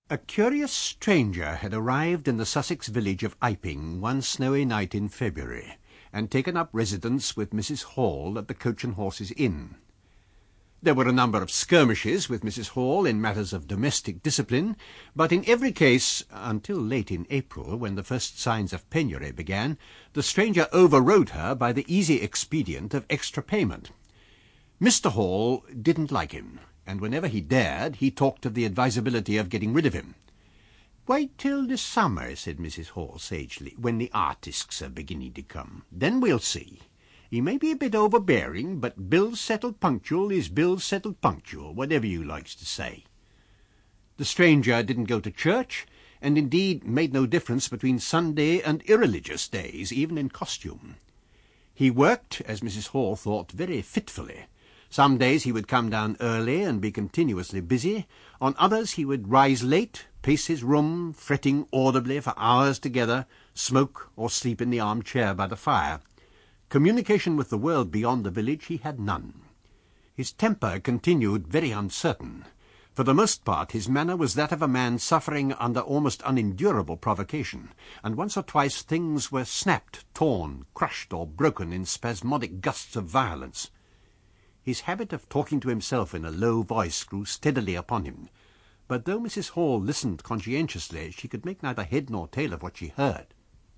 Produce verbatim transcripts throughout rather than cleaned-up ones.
A curious stranger had arrived in the Sussex village of Iping one snowy night in February, and taken up residence with Missus Hall at the Coach and Horses Inn. There were a number of skirmishes with Missus Hall in matters of domestic discipline, but in every case, until late in April, when the first signs of penury began, the stranger overrode her by the easy expedient of extra payment. Mister Hall didn't like him, and whenever he dared, he talked of the advisability of getting rid of him. "Wait till the summer," said Missus Hall sagely, "when the artists are beginning to come. Then we'll see. He may be a bit overbearing, but bills settled punctual is bills settled punctual, whatever you likes to say." The stranger didn't go to church, and indeed made no difference between Sunday and irreligious days, even in costume. He worked, as Missus Hall thought, very fitfully. Some days he would come down early and be continuously busy. On others he would rise late, pace his room, fretting audibly for hours together, smoke or sleep in the armchair by the fire. Communication with the world beyond the village he had none. His temper continued very uncertain. For the most part his manner was that of a man suffering under almost unendurable provocation, and once or twice things were snapped, torn, crushed, or broken in spasmodic gusts of violence. His habit of talking to himself in a low voice grew steadily upon him, but though Missus Hall listened conscientiously, she could make neither head nor tail of what she heard.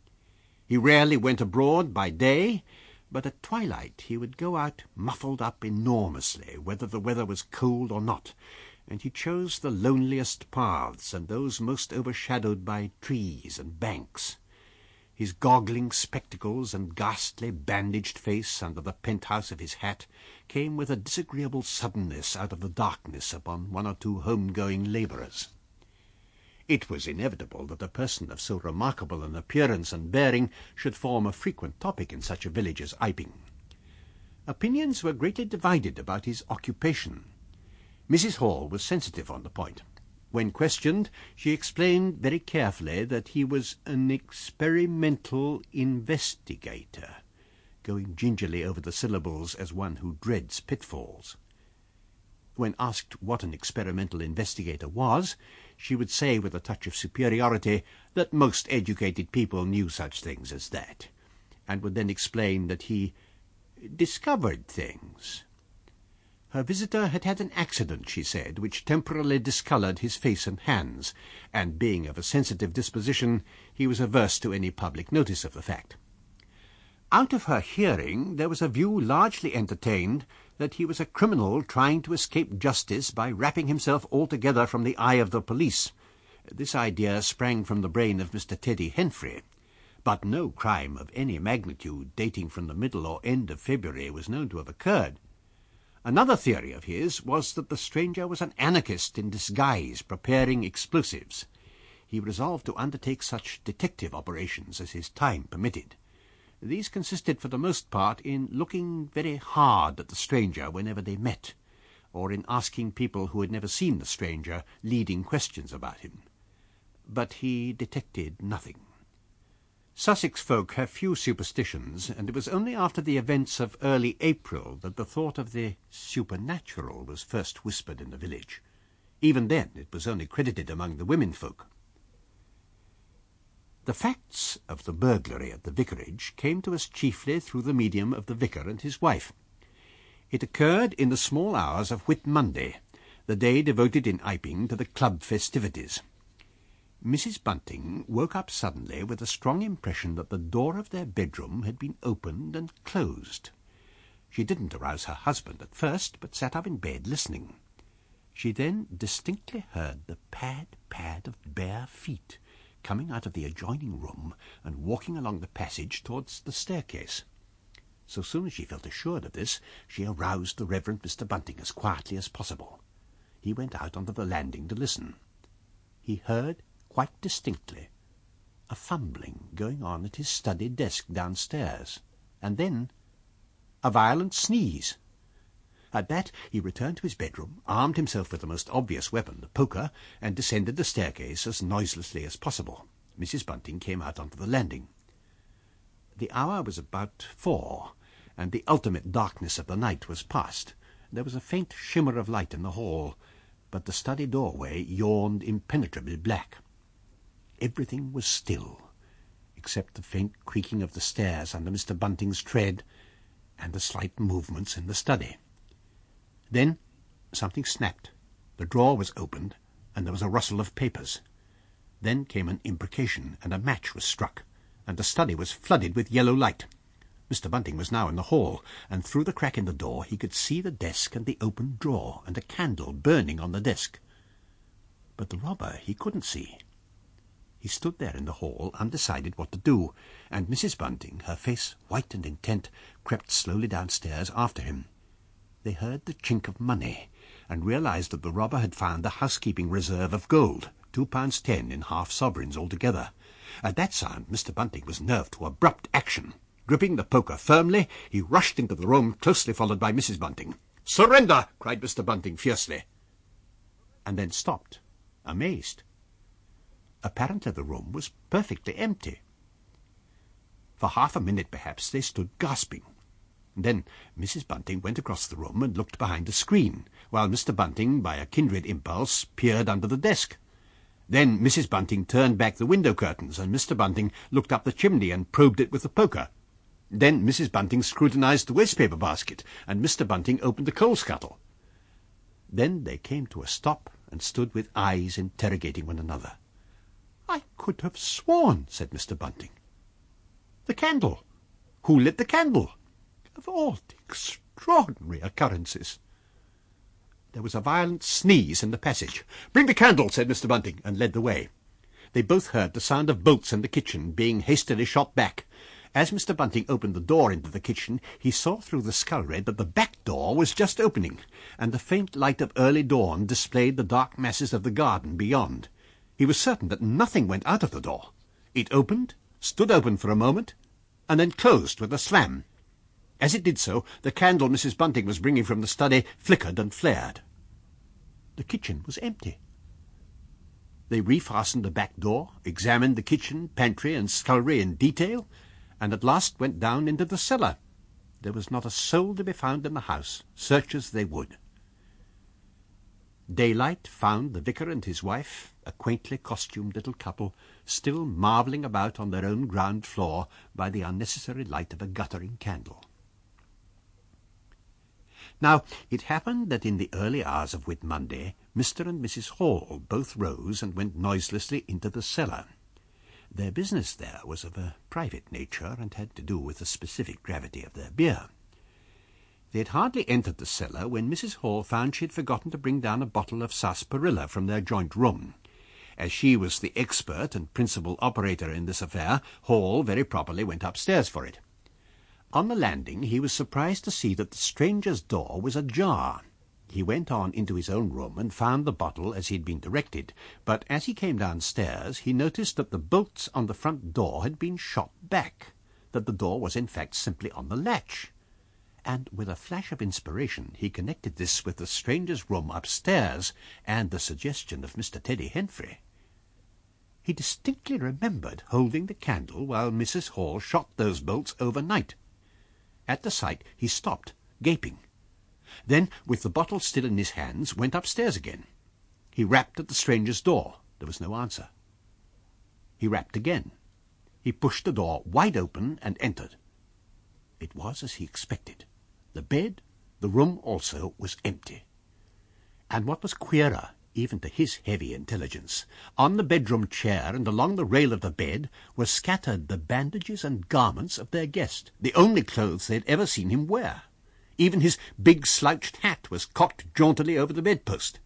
He rarely went abroad by day, but at twilight he would go out muffled up enormously, whether the weather was cold or not, and he chose the loneliest paths, and those most overshadowed by trees and banks. His goggling spectacles and ghastly bandaged face under the penthouse of his hat came with a disagreeable suddenness out of the darkness upon one or two home-going labourers. It was inevitable that a person of so remarkable an appearance and bearing should form a frequent topic in such a village as Iping. Opinions were greatly divided about his occupation. Missus Hall was sensitive on the point. When questioned, she explained very carefully that he was an experimental investigator, going gingerly over the syllables as one who dreads pitfalls. When asked what an experimental investigator was, she would say with a touch of superiority that most educated people knew such things as that, and would then explain that he discovered things. Her visitor had had an accident, she said, which temporarily discoloured his face and hands, and being of a sensitive disposition, he was averse to any public notice of the fact. Out of her hearing there was a view largely entertained that he was a criminal trying to escape justice by wrapping himself altogether from the eye of the police. This idea sprang from the brain of Mister Teddy Henfrey, but no crime of any magnitude dating from the middle or end of February was known to have occurred. Another theory of his was that the stranger was an anarchist in disguise, preparing explosives. He resolved to undertake such detective operations as his time permitted. These consisted for the most part in looking very hard at the stranger whenever they met, or in asking people who had never seen the stranger leading questions about him. But he detected nothing. Sussex folk have few superstitions, and it was only after the events of early April that the thought of the supernatural was first whispered in the village. Even then it was only credited among the women folk. The facts of the burglary at the vicarage came to us chiefly through the medium of the vicar and his wife. It occurred in the small hours of Whit Monday, the day devoted in Iping to the club festivities. Missus Bunting woke up suddenly with a strong impression that the door of their bedroom had been opened and closed. She didn't arouse her husband at first, but sat up in bed listening. She then distinctly heard the pad-pad of bare feet coming out of the adjoining room and walking along the passage towards the staircase. So soon as she felt assured of this, she aroused the Reverend Mister Bunting as quietly as possible. He went out onto the landing to listen. He heard quite distinctly a fumbling going on at his study desk downstairs, and then a violent sneeze. At that he returned to his bedroom, armed himself with the most obvious weapon, the poker, and descended the staircase as noiselessly as possible. Missus Bunting came out onto the landing. The hour was about four, and the ultimate darkness of the night was past. There was a faint shimmer of light in the hall, but the study doorway yawned impenetrably black. Everything was still, except the faint creaking of the stairs under Mister Bunting's tread and the slight movements in the study. Then something snapped. The drawer was opened, and there was a rustle of papers. Then came an imprecation, and a match was struck, and the study was flooded with yellow light. Mister Bunting was now in the hall, and through the crack in the door he could see the desk and the open drawer, and a candle burning on the desk. But the robber he couldn't see. He stood there in the hall, undecided what to do, and Missus Bunting, her face white and intent, crept slowly downstairs after him. They heard the chink of money, and realized that the robber had found the housekeeping reserve of gold, two pounds ten in half sovereigns altogether. At that sound Mister Bunting was nerved to abrupt action. Gripping the poker firmly, he rushed into the room, closely followed by Missus Bunting. "Surrender!" cried Mister Bunting fiercely, and then stopped, amazed. Apparently the room was perfectly empty. For half a minute, perhaps, they stood gasping. Then Missus Bunting went across the room and looked behind a screen, while Mister Bunting, by a kindred impulse, peered under the desk. Then Missus Bunting turned back the window curtains, and Mister Bunting looked up the chimney and probed it with the poker. Then Missus Bunting scrutinized the wastepaper basket, and Mister Bunting opened the coal scuttle. Then they came to a stop and stood with eyes interrogating one another. "I could have sworn," said Mister Bunting. "The candle! Who lit the candle? Of all the extraordinary occurrences!" There was a violent sneeze in the passage. "Bring the candle," said Mister Bunting, and led the way. They both heard the sound of bolts in the kitchen being hastily shot back. As Mister Bunting opened the door into the kitchen, he saw through the scullery that the back door was just opening, and the faint light of early dawn displayed the dark masses of the garden beyond. He was certain that nothing went out of the door. It opened, stood open for a moment, and then closed with a slam. As it did so, the candle Missus Bunting was bringing from the study flickered and flared. The kitchen was empty. They refastened the back door, examined the kitchen, pantry, and scullery in detail, and at last went down into the cellar. There was not a soul to be found in the house, search as they would. Daylight found the vicar and his wife, a quaintly costumed little couple, still marvelling about on their own ground floor by the unnecessary light of a guttering candle. Now, it happened that in the early hours of Whit Monday, Mister and Missus Hall both rose and went noiselessly into the cellar. Their business there was of a private nature, and had to do with the specific gravity of their beer. They had hardly entered the cellar when Missus Hall found she had forgotten to bring down a bottle of sarsaparilla from their joint room. As she was the expert and principal operator in this affair, Hall very properly went upstairs for it. On the landing he was surprised to see that the stranger's door was ajar. He went on into his own room and found the bottle as he had been directed, but as he came downstairs he noticed that the bolts on the front door had been shot back, that the door was in fact simply on the latch. And with a flash of inspiration he connected this with the stranger's room upstairs and the suggestion of Mister Teddy Henfrey. He distinctly remembered holding the candle while Missus Hall shot those bolts overnight. At the sight he stopped, gaping. Then, with the bottle still in his hands, went upstairs again. He rapped at the stranger's door. There was no answer. He rapped again. He pushed the door wide open and entered. It was as he expected. The bed, the room also, was empty. And what was queerer, even to his heavy intelligence, on the bedroom chair and along the rail of the bed were scattered the bandages and garments of their guest, the only clothes they had ever seen him wear. Even his big slouched hat was cocked jauntily over the bedpost.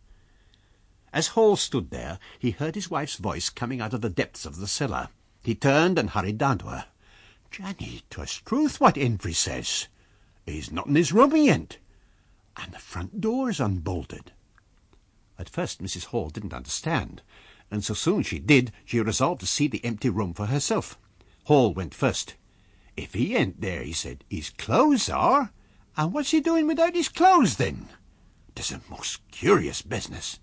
As Hall stood there, he heard his wife's voice coming out of the depths of the cellar. He turned and hurried down to her. "Janny, 'twas truth what Henfrey says. He's not in his room yet, and the front door's unbolted." At first Missus Hall didn't understand, and so soon as she did, she resolved to see the empty room for herself. Hall went first. "If he ain't there," he said, "his clothes are. And what's he doing without his clothes, then? 'Tis a most curious business."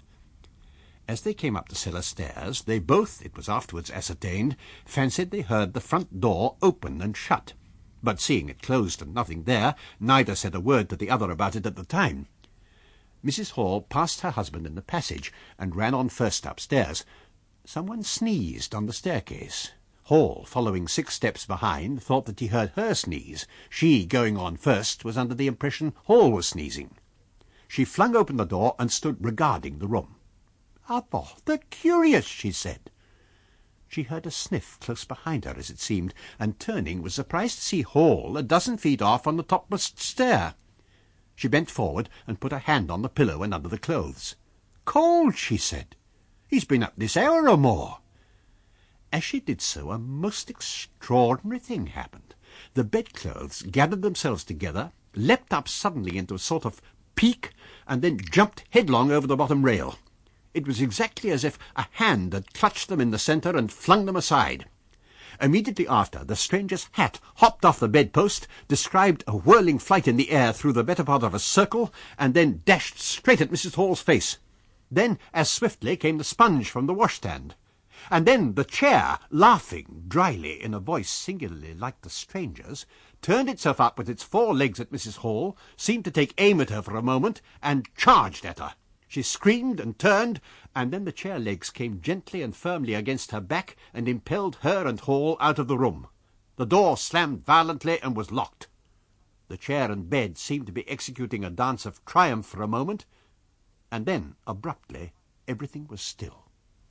As they came up the cellar stairs, they both, it was afterwards ascertained, fancied they heard the front door open and shut. But seeing it closed and nothing there, neither said a word to the other about it at the time. Missus Hall passed her husband in the passage and ran on first upstairs. Someone sneezed on the staircase. Hall, following six steps behind, thought that he heard her sneeze. She, going on first, was under the impression Hall was sneezing. She flung open the door and stood regarding the room. "Upon the curious," she said. She heard a sniff close behind her, as it seemed, and turning, was surprised to see Hall a dozen feet off on the topmost stair. She bent forward and put her hand on the pillow and under the clothes. "Cold," she said. "He's been up this hour or more." As she did so, a most extraordinary thing happened. The bedclothes gathered themselves together, leapt up suddenly into a sort of peak, and then jumped headlong over the bottom rail. It was exactly as if a hand had clutched them in the centre and flung them aside. Immediately after, the stranger's hat hopped off the bedpost, described a whirling flight in the air through the better part of a circle, and then dashed straight at Missus Hall's face. Then, as swiftly, came the sponge from the washstand. And then the chair, laughing dryly in a voice singularly like the stranger's, turned itself up with its four legs at Missus Hall, seemed to take aim at her for a moment, and charged at her. She screamed and turned, and then the chair legs came gently and firmly against her back and impelled her and Hall out of the room. The door slammed violently and was locked. The chair and bed seemed to be executing a dance of triumph for a moment, and then, abruptly, everything was still.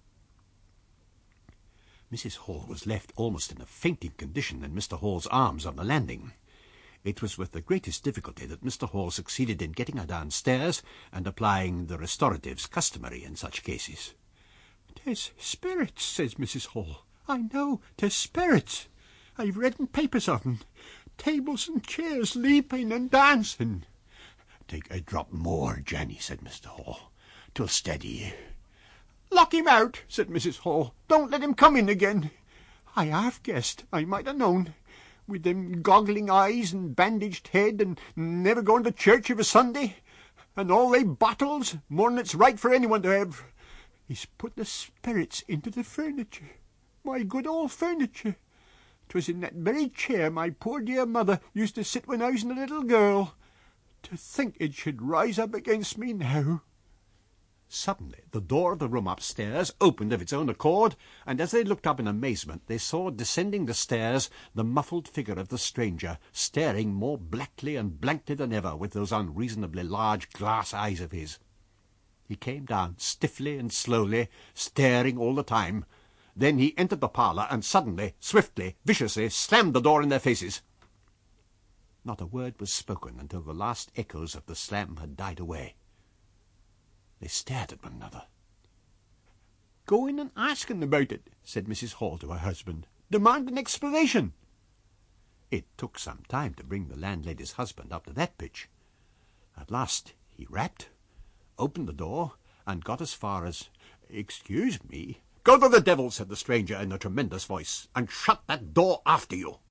Missus Hall was left almost in a fainting condition in Mister Hall's arms on the landing. It was with the greatest difficulty that Mister Hall succeeded in getting her downstairs and applying the restoratives customary in such cases. "'Tis spirits," says Missus Hall. "I know 'tis spirits. I've read in papers of 'em. Tables and chairs leaping and dancing." "Take a drop more, Janny," said Mister Hall. "'Twill steady ye." "Lock him out," said Missus Hall. "Don't let him come in again. I half guessed. I might have known. With them goggling eyes and bandaged head, and never going to church of a Sunday, and all they bottles, more'n it's right for anyone to have. He's put the spirits into the furniture. My good old furniture. 'Twas in that very chair my poor dear mother used to sit when I was a little girl. To think it should rise up against me now." Suddenly the door of the room upstairs opened of its own accord, and as they looked up in amazement, they saw descending the stairs the muffled figure of the stranger, staring more blackly and blankly than ever with those unreasonably large glass eyes of his. He came down stiffly and slowly, staring all the time. Then he entered the parlour and suddenly, swiftly, viciously slammed the door in their faces. Not a word was spoken until the last echoes of the slam had died away. They stared at one another. "Go in and ask him about it," said Missus Hall to her husband. "Demand an explanation." It took some time to bring the landlady's husband up to that pitch. At last he rapped, opened the door, and got as far as, "Excuse me." "Go to the devil," said the stranger in a tremendous voice, "and shut that door after you."